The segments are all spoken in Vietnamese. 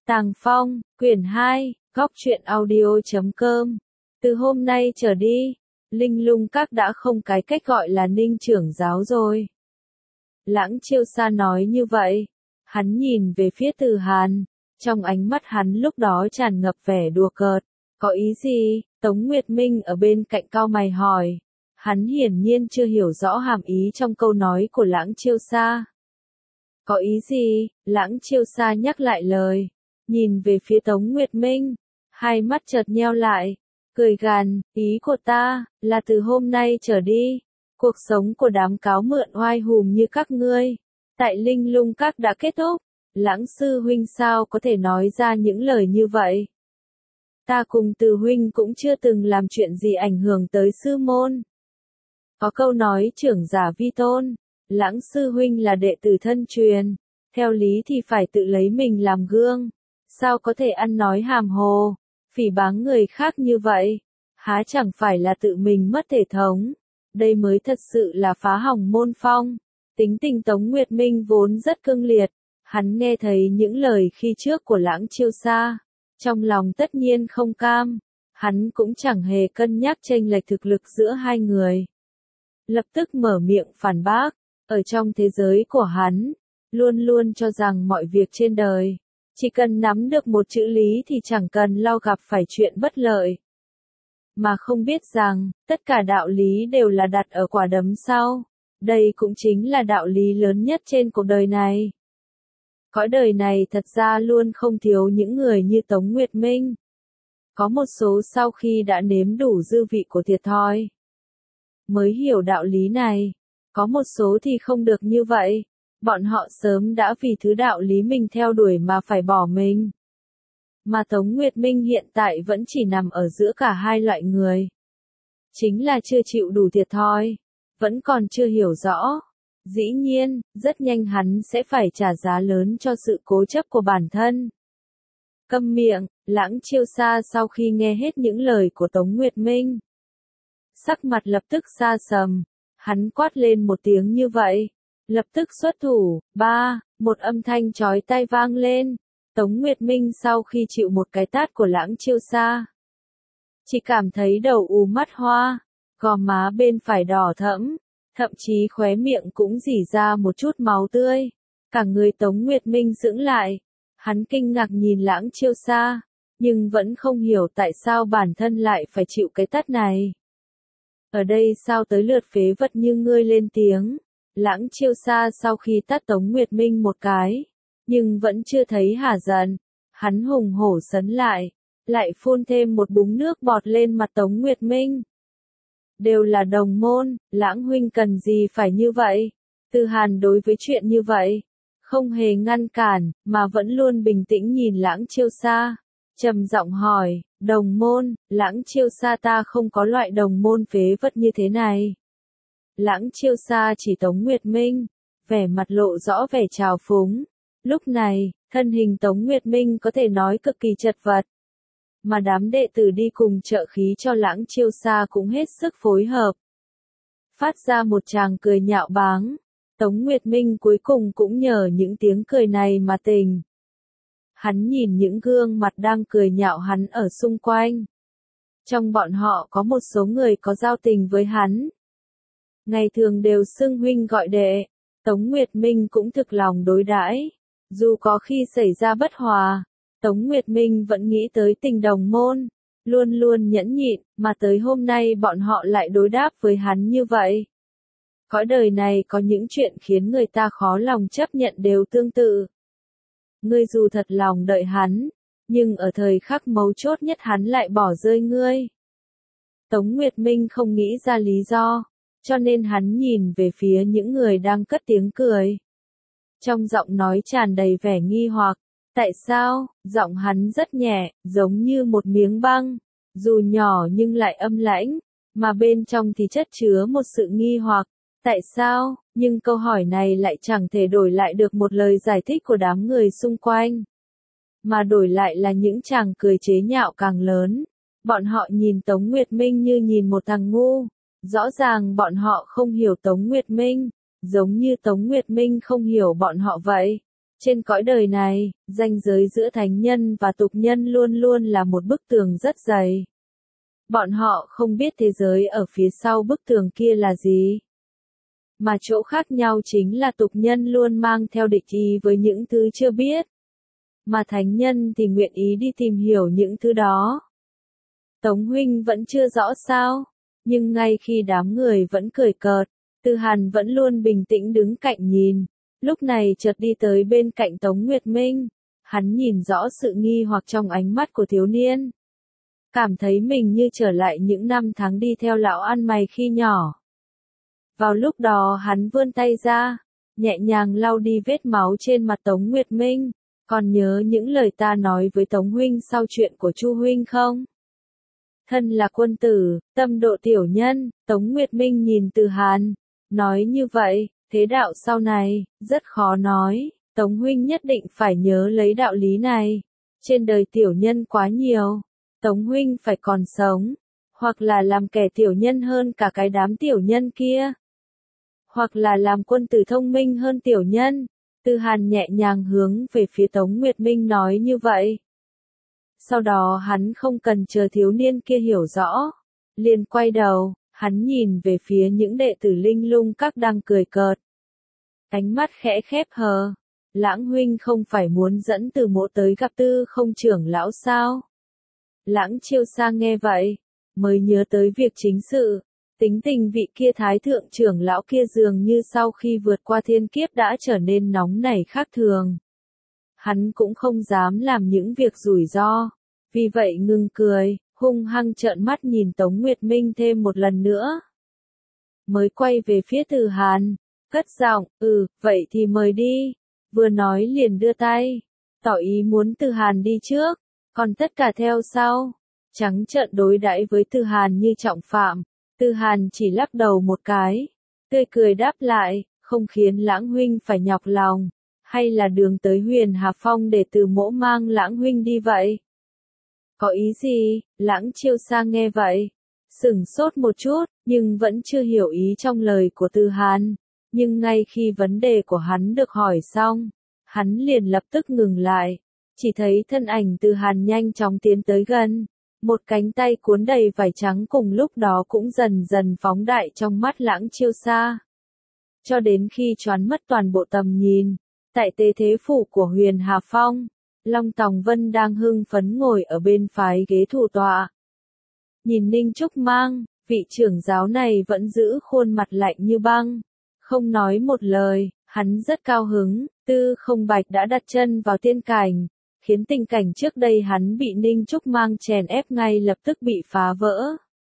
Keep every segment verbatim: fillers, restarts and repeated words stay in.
Tàng Phong, quyển hai, góc truyện audio chấm com. Từ hôm nay trở đi, Linh Lung Các đã không cái cách gọi là Ninh trưởng giáo rồi. Lãng Chiêu Sa nói như vậy. Hắn nhìn về phía Từ Hàn. Trong ánh mắt hắn lúc đó tràn ngập vẻ đùa cợt. Có ý gì? Tống Nguyệt Minh ở bên cạnh cau mày hỏi. Hắn hiển nhiên chưa hiểu rõ hàm ý trong câu nói của Lãng Chiêu Sa. Có ý gì? Lãng Chiêu Sa nhắc lại lời. Nhìn về phía Tống Nguyệt Minh. Hai mắt chợt nheo lại. Cười gằn, ý của ta, là từ hôm nay trở đi. Cuộc sống của đám cáo mượn oai hùm như các ngươi. Tại Linh Lung Các đã kết thúc. Lãng sư huynh sao có thể nói ra những lời như vậy? Ta cùng Từ huynh cũng chưa từng làm chuyện gì ảnh hưởng tới sư môn. Có câu nói trưởng giả vi tôn. Lãng sư huynh là đệ tử thân truyền. Theo lý thì phải tự lấy mình làm gương. Sao có thể ăn nói hàm hồ, phỉ báng người khác như vậy? Há chẳng phải là tự mình mất thể thống. Đây mới thật sự là phá hỏng môn phong. Tính tình Tống Nguyệt Minh vốn rất cương liệt. Hắn nghe thấy những lời khi trước của Lãng Chiêu Sa. Trong lòng tất nhiên không cam. Hắn cũng chẳng hề cân nhắc chênh lệch thực lực giữa hai người. Lập tức mở miệng phản bác. Ở trong thế giới của hắn, luôn luôn cho rằng mọi việc trên đời, chỉ cần nắm được một chữ lý thì chẳng cần lo gặp phải chuyện bất lợi. Mà không biết rằng, tất cả đạo lý đều là đặt ở quả đấm sau. Đây cũng chính là đạo lý lớn nhất trên cuộc đời này. Cõi đời này thật ra luôn không thiếu những người như Tống Nguyệt Minh. Có một số sau khi đã nếm đủ dư vị của thiệt thòi, mới hiểu đạo lý này. Có một số thì không được như vậy. Bọn họ sớm đã vì thứ đạo lý mình theo đuổi mà phải bỏ mình. Mà Tống Nguyệt Minh hiện tại vẫn chỉ nằm ở giữa cả hai loại người. Chính là chưa chịu đủ thiệt thòi. Vẫn còn chưa hiểu rõ. Dĩ nhiên, rất nhanh hắn sẽ phải trả giá lớn cho sự cố chấp của bản thân. Câm miệng, Lãng Chiêu Sa sau khi nghe hết những lời của Tống Nguyệt Minh. Sắc mặt lập tức sa sầm. Hắn quát lên một tiếng như vậy. Lập tức xuất thủ, ba, một âm thanh chói tai vang lên. Tống Nguyệt Minh sau khi chịu một cái tát của Lãng Chiêu Sa, chỉ cảm thấy đầu ù mắt hoa, gò má bên phải đỏ thẫm, thậm chí khóe miệng cũng rỉ ra một chút máu tươi. Cả người Tống Nguyệt Minh sững lại. Hắn kinh ngạc nhìn Lãng Chiêu Sa, nhưng vẫn không hiểu tại sao bản thân lại phải chịu cái tát này. Ở đây sao tới lượt phế vật như ngươi lên tiếng? Lãng Chiêu Sa sau khi tát Tống Nguyệt Minh một cái, nhưng vẫn chưa thấy hả giận. Hắn hùng hổ sấn lại, lại phun thêm một búng nước bọt lên mặt Tống Nguyệt Minh. Đều là đồng môn, Lãng huynh cần gì phải như vậy? Từ Hàn đối với chuyện như vậy, không hề ngăn cản, mà vẫn luôn bình tĩnh nhìn Lãng Chiêu Sa. Trầm giọng hỏi, đồng môn, Lãng Chiêu Sa ta không có loại đồng môn phế vật như thế này. Lãng Chiêu Sa chỉ Tống Nguyệt Minh, vẻ mặt lộ rõ vẻ trào phúng. Lúc này, thân hình Tống Nguyệt Minh có thể nói cực kỳ chật vật. Mà đám đệ tử đi cùng trợ khí cho Lãng Chiêu Sa cũng hết sức phối hợp. Phát ra một tràng cười nhạo báng. Tống Nguyệt Minh cuối cùng cũng nhờ những tiếng cười này mà tỉnh. Hắn nhìn những gương mặt đang cười nhạo hắn ở xung quanh. Trong bọn họ có một số người có giao tình với hắn. Ngày thường đều xưng huynh gọi đệ. Tống Nguyệt Minh cũng thực lòng đối đãi. Dù có khi xảy ra bất hòa, Tống Nguyệt Minh vẫn nghĩ tới tình đồng môn. Luôn luôn nhẫn nhịn, mà tới hôm nay bọn họ lại đối đáp với hắn như vậy. Cõi đời này có những chuyện khiến người ta khó lòng chấp nhận đều tương tự. Ngươi dù thật lòng đợi hắn, nhưng ở thời khắc mấu chốt nhất hắn lại bỏ rơi ngươi. Tống Nguyệt Minh không nghĩ ra lý do, cho nên hắn nhìn về phía những người đang cất tiếng cười. Trong giọng nói tràn đầy vẻ nghi hoặc. Tại sao? Giọng hắn rất nhẹ, giống như một miếng băng, dù nhỏ nhưng lại âm lãnh, mà bên trong thì chất chứa một sự nghi hoặc. Tại sao? Nhưng câu hỏi này lại chẳng thể đổi lại được một lời giải thích của đám người xung quanh. Mà đổi lại là những chàng cười chế nhạo càng lớn. Bọn họ nhìn Tống Nguyệt Minh như nhìn một thằng ngu. Rõ ràng bọn họ không hiểu Tống Nguyệt Minh, giống như Tống Nguyệt Minh không hiểu bọn họ vậy. Trên cõi đời này, ranh giới giữa thánh nhân và tục nhân luôn luôn là một bức tường rất dày. Bọn họ không biết thế giới ở phía sau bức tường kia là gì. Mà chỗ khác nhau chính là tục nhân luôn mang theo địch ý với những thứ chưa biết. Mà thánh nhân thì nguyện ý đi tìm hiểu những thứ đó. Tống huynh vẫn chưa rõ sao, nhưng ngay khi đám người vẫn cười cợt, Từ Hàn vẫn luôn bình tĩnh đứng cạnh nhìn. Lúc này chợt đi tới bên cạnh Tống Nguyệt Minh, hắn nhìn rõ sự nghi hoặc trong ánh mắt của thiếu niên. Cảm thấy mình như trở lại những năm tháng đi theo lão ăn mày khi nhỏ. Vào lúc đó hắn vươn tay ra, nhẹ nhàng lau đi vết máu trên mặt Tống Nguyệt Minh. Còn nhớ những lời ta nói với Tống huynh sau chuyện của Chu huynh không? Thân là quân tử, tâm độ tiểu nhân, Tống Nguyệt Minh nhìn Từ Hàn, nói như vậy, thế đạo sau này, rất khó nói, Tống huynh nhất định phải nhớ lấy đạo lý này. Trên đời tiểu nhân quá nhiều, Tống huynh phải còn sống, hoặc là làm kẻ tiểu nhân hơn cả cái đám tiểu nhân kia, hoặc là làm quân tử thông minh hơn tiểu nhân. Từ Hàn nhẹ nhàng hướng về phía Tống Nguyệt Minh nói như vậy. Sau đó hắn không cần chờ thiếu niên kia hiểu rõ, liền quay đầu, hắn nhìn về phía những đệ tử Linh Lung Các đang cười cợt. Ánh mắt khẽ khép hờ, Lãng huynh không phải muốn dẫn Từ Mỗ tới gặp Tư Không trưởng lão sao? Lãng Chiêu Sa nghe vậy, mới nhớ tới việc chính sự. Tính tình vị kia thái thượng trưởng lão kia dường như sau khi vượt qua thiên kiếp đã trở nên nóng nảy khác thường. Hắn cũng không dám làm những việc rủi ro, vì vậy ngừng cười, hung hăng trợn mắt nhìn Tống Nguyệt Minh thêm một lần nữa. Mới quay về phía Từ Hàn, cất giọng, ừ, vậy thì mời đi, vừa nói liền đưa tay, tỏ ý muốn Từ Hàn đi trước, còn tất cả theo sau, trắng trợn đối đãi với Từ Hàn như trọng phạm. Từ Hàn chỉ lắc đầu một cái, tươi cười đáp lại, không khiến Lãng huynh phải nhọc lòng, hay là đường tới Huyền Hà Phong để Từ Mỗ mang Lãng huynh đi vậy? Có ý gì? Lãng Chiêu Sa nghe vậy, sửng sốt một chút, nhưng vẫn chưa hiểu ý trong lời của Từ Hàn. Nhưng ngay khi vấn đề của hắn được hỏi xong, hắn liền lập tức ngừng lại, chỉ thấy thân ảnh Từ Hàn nhanh chóng tiến tới gần. Một cánh tay cuốn đầy vải trắng cùng lúc đó cũng dần dần phóng đại trong mắt Lãng Chiêu Sa. Cho đến khi choán mất toàn bộ tầm nhìn, tại tế thế phủ của Huyền Hà Phong, Long Tòng Vân đang hưng phấn ngồi ở bên phái ghế thủ tọa. Nhìn Ninh Trúc Mang, vị trưởng giáo này vẫn giữ khuôn mặt lạnh như băng, không nói một lời, hắn rất cao hứng, Tư Không Bạch đã đặt chân vào tiên cảnh. Khiến tình cảnh trước đây hắn bị Ninh Trúc Mang chèn ép ngay lập tức bị phá vỡ.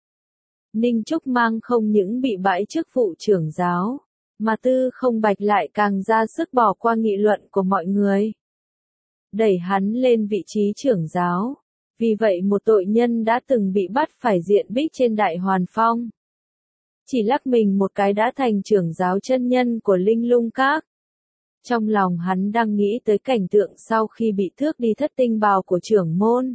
Ninh Trúc Mang không những bị bãi chức vụ trưởng giáo, mà Tư Không Bạch lại càng ra sức bỏ qua nghị luận của mọi người. Đẩy hắn lên vị trí trưởng giáo, vì vậy một tội nhân đã từng bị bắt phải diện bích trên Đại Hoàn Phong. Chỉ lắc mình một cái đã thành trưởng giáo chân nhân của Linh Lung Các. Trong lòng hắn đang nghĩ tới cảnh tượng sau khi bị thước đi thất tinh bào của trưởng môn.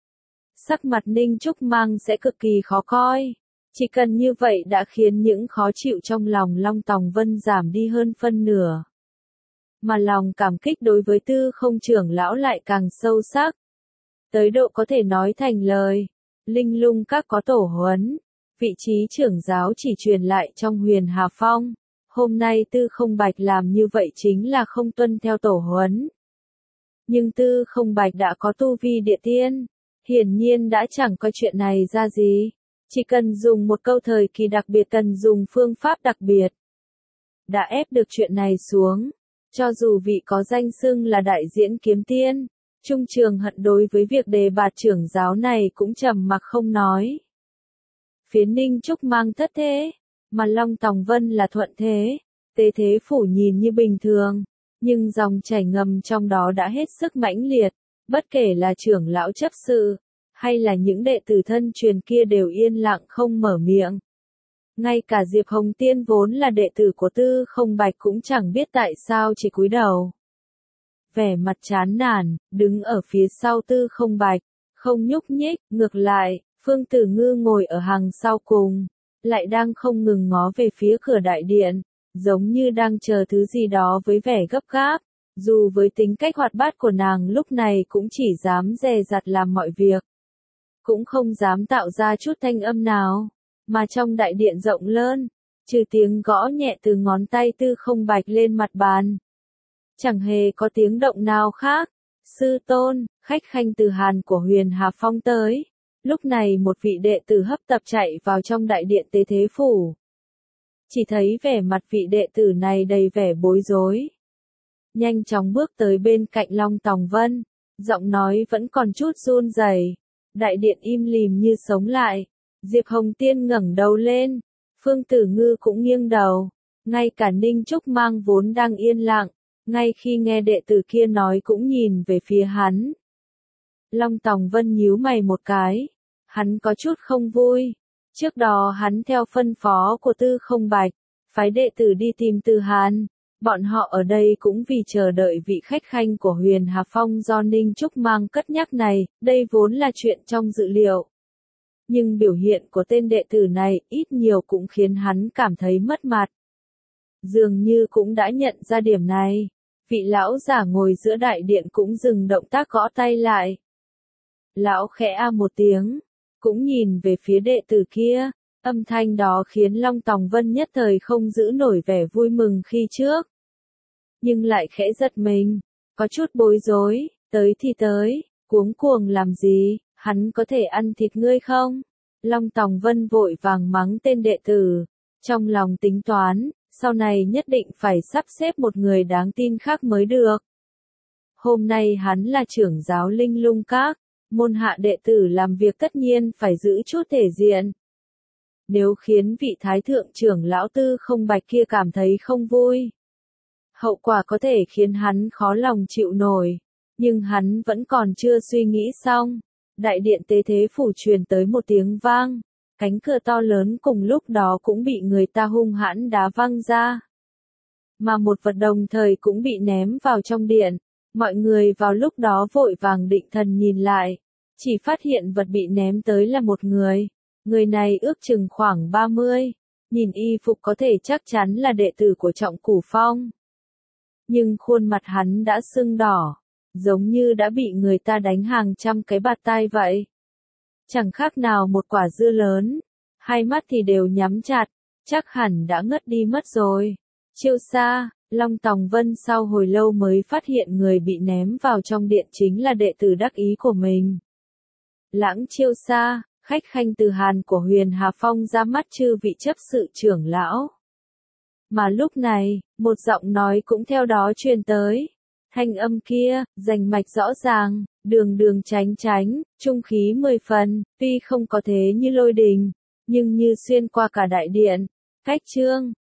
Sắc mặt Ninh Trúc Mang sẽ cực kỳ khó coi. Chỉ cần như vậy đã khiến những khó chịu trong lòng Long Tòng Vân giảm đi hơn phân nửa. Mà lòng cảm kích đối với Tư Không trưởng lão lại càng sâu sắc. Tới độ có thể nói thành lời. Linh Lung Các có tổ huấn. Vị trí trưởng giáo chỉ truyền lại trong Huyền Hà Phong. Hôm nay Tư Không Bạch làm như vậy chính là không tuân theo tổ huấn. Nhưng Tư Không Bạch đã có tu vi địa tiên, hiển nhiên đã chẳng coi chuyện này ra gì. Chỉ cần dùng một câu thời kỳ đặc biệt, cần dùng phương pháp đặc biệt. Đã ép được chuyện này xuống. Cho dù vị có danh xưng là đại diễn kiếm tiên, Trung Trường Hận đối với việc đề bạt trưởng giáo này cũng trầm mặc không nói. Phía Ninh Trúc Mang thất thế, mà Long Tòng Vân là thuận thế. Tế thế phủ nhìn như bình thường, nhưng dòng chảy ngầm trong đó đã hết sức mãnh liệt, bất kể là trưởng lão chấp sự, hay là những đệ tử thân truyền kia đều yên lặng không mở miệng. Ngay cả Diệp Hồng Tiên vốn là đệ tử của Tư Không Bạch cũng chẳng biết tại sao chỉ cúi đầu. Vẻ mặt chán nản, đứng ở phía sau Tư Không Bạch, không nhúc nhích, ngược lại, Phương Tử Ngư ngồi ở hàng sau cùng, lại đang không ngừng ngó về phía cửa đại điện, giống như đang chờ thứ gì đó với vẻ gấp gáp. Dù với tính cách hoạt bát của nàng lúc này cũng chỉ dám dè dặt làm mọi việc. Cũng không dám tạo ra chút thanh âm nào. Mà trong đại điện rộng lớn, trừ tiếng gõ nhẹ từ ngón tay Tư Không Bạch lên mặt bàn, chẳng hề có tiếng động nào khác. Sư tôn, khách khanh từ Hàn của Huyền Hà Phong tới. Lúc này một vị đệ tử hấp tấp chạy vào trong đại điện Tế Thế Phủ. Chỉ thấy vẻ mặt vị đệ tử này đầy vẻ bối rối. Nhanh chóng bước tới bên cạnh Long Tòng Vân, giọng nói vẫn còn chút run rẩy. Đại điện im lìm như sống lại. Diệp Hồng Tiên ngẩng đầu lên, Phương Tử Ngư cũng nghiêng đầu, ngay cả Ninh Trúc Mang vốn đang yên lặng, ngay khi nghe đệ tử kia nói cũng nhìn về phía hắn. Long Tòng Vân nhíu mày một cái, hắn có chút không vui. Trước đó hắn theo phân phó của Tư Không Bạch, phái đệ tử đi tìm Từ Hàn. Bọn họ ở đây cũng vì chờ đợi vị khách khanh của Huyền Hà Phong do Ninh Trúc Mang cất nhắc này, đây vốn là chuyện trong dự liệu. Nhưng biểu hiện của tên đệ tử này ít nhiều cũng khiến hắn cảm thấy mất mặt. Dường như cũng đã nhận ra điểm này, vị lão giả ngồi giữa đại điện cũng dừng động tác gõ tay lại. Lão khẽ a một tiếng, cũng nhìn về phía đệ tử kia, âm thanh đó khiến Long Tòng Vân nhất thời không giữ nổi vẻ vui mừng khi trước. Nhưng lại khẽ giật mình, có chút bối rối, tới thì tới, cuống cuồng làm gì, hắn có thể ăn thịt ngươi không? Long Tòng Vân vội vàng mắng tên đệ tử, trong lòng tính toán, sau này nhất định phải sắp xếp một người đáng tin khác mới được. Hôm nay hắn là trưởng giáo Linh Lung Các, môn hạ đệ tử làm việc tất nhiên phải giữ chút thể diện. Nếu khiến vị thái thượng trưởng lão Tư Không Bạch kia cảm thấy không vui, hậu quả có thể khiến hắn khó lòng chịu nổi, nhưng hắn vẫn còn chưa suy nghĩ xong. Đại điện Tế Thế Phủ truyền tới một tiếng vang, cánh cửa to lớn cùng lúc đó cũng bị người ta hung hãn đá văng ra. Mà một vật đồng thời cũng bị ném vào trong điện, mọi người vào lúc đó vội vàng định thần nhìn lại, chỉ phát hiện vật bị ném tới là một người, người này ước chừng khoảng ba mươi, nhìn y phục có thể chắc chắn là đệ tử của Trọng Cửu Phong. Nhưng khuôn mặt hắn đã sưng đỏ, giống như đã bị người ta đánh hàng trăm cái bạt tai vậy. Chẳng khác nào một quả dưa lớn, hai mắt thì đều nhắm chặt, chắc hẳn đã ngất đi mất rồi. Chiêu Sa, Long Tòng Vân sau hồi lâu mới phát hiện người bị ném vào trong điện chính là đệ tử đắc ý của mình. Lãng Chiêu Sa, khách khanh từ Hàn của Huyền Hà Phong ra mắt chư vị chấp sự trưởng lão. Mà lúc này, một giọng nói cũng theo đó truyền tới. Thanh âm kia, rành mạch rõ ràng, đường đường tránh tránh, trung khí mười phần, tuy không có thế như lôi đình, nhưng như xuyên qua cả đại điện. Cách trương,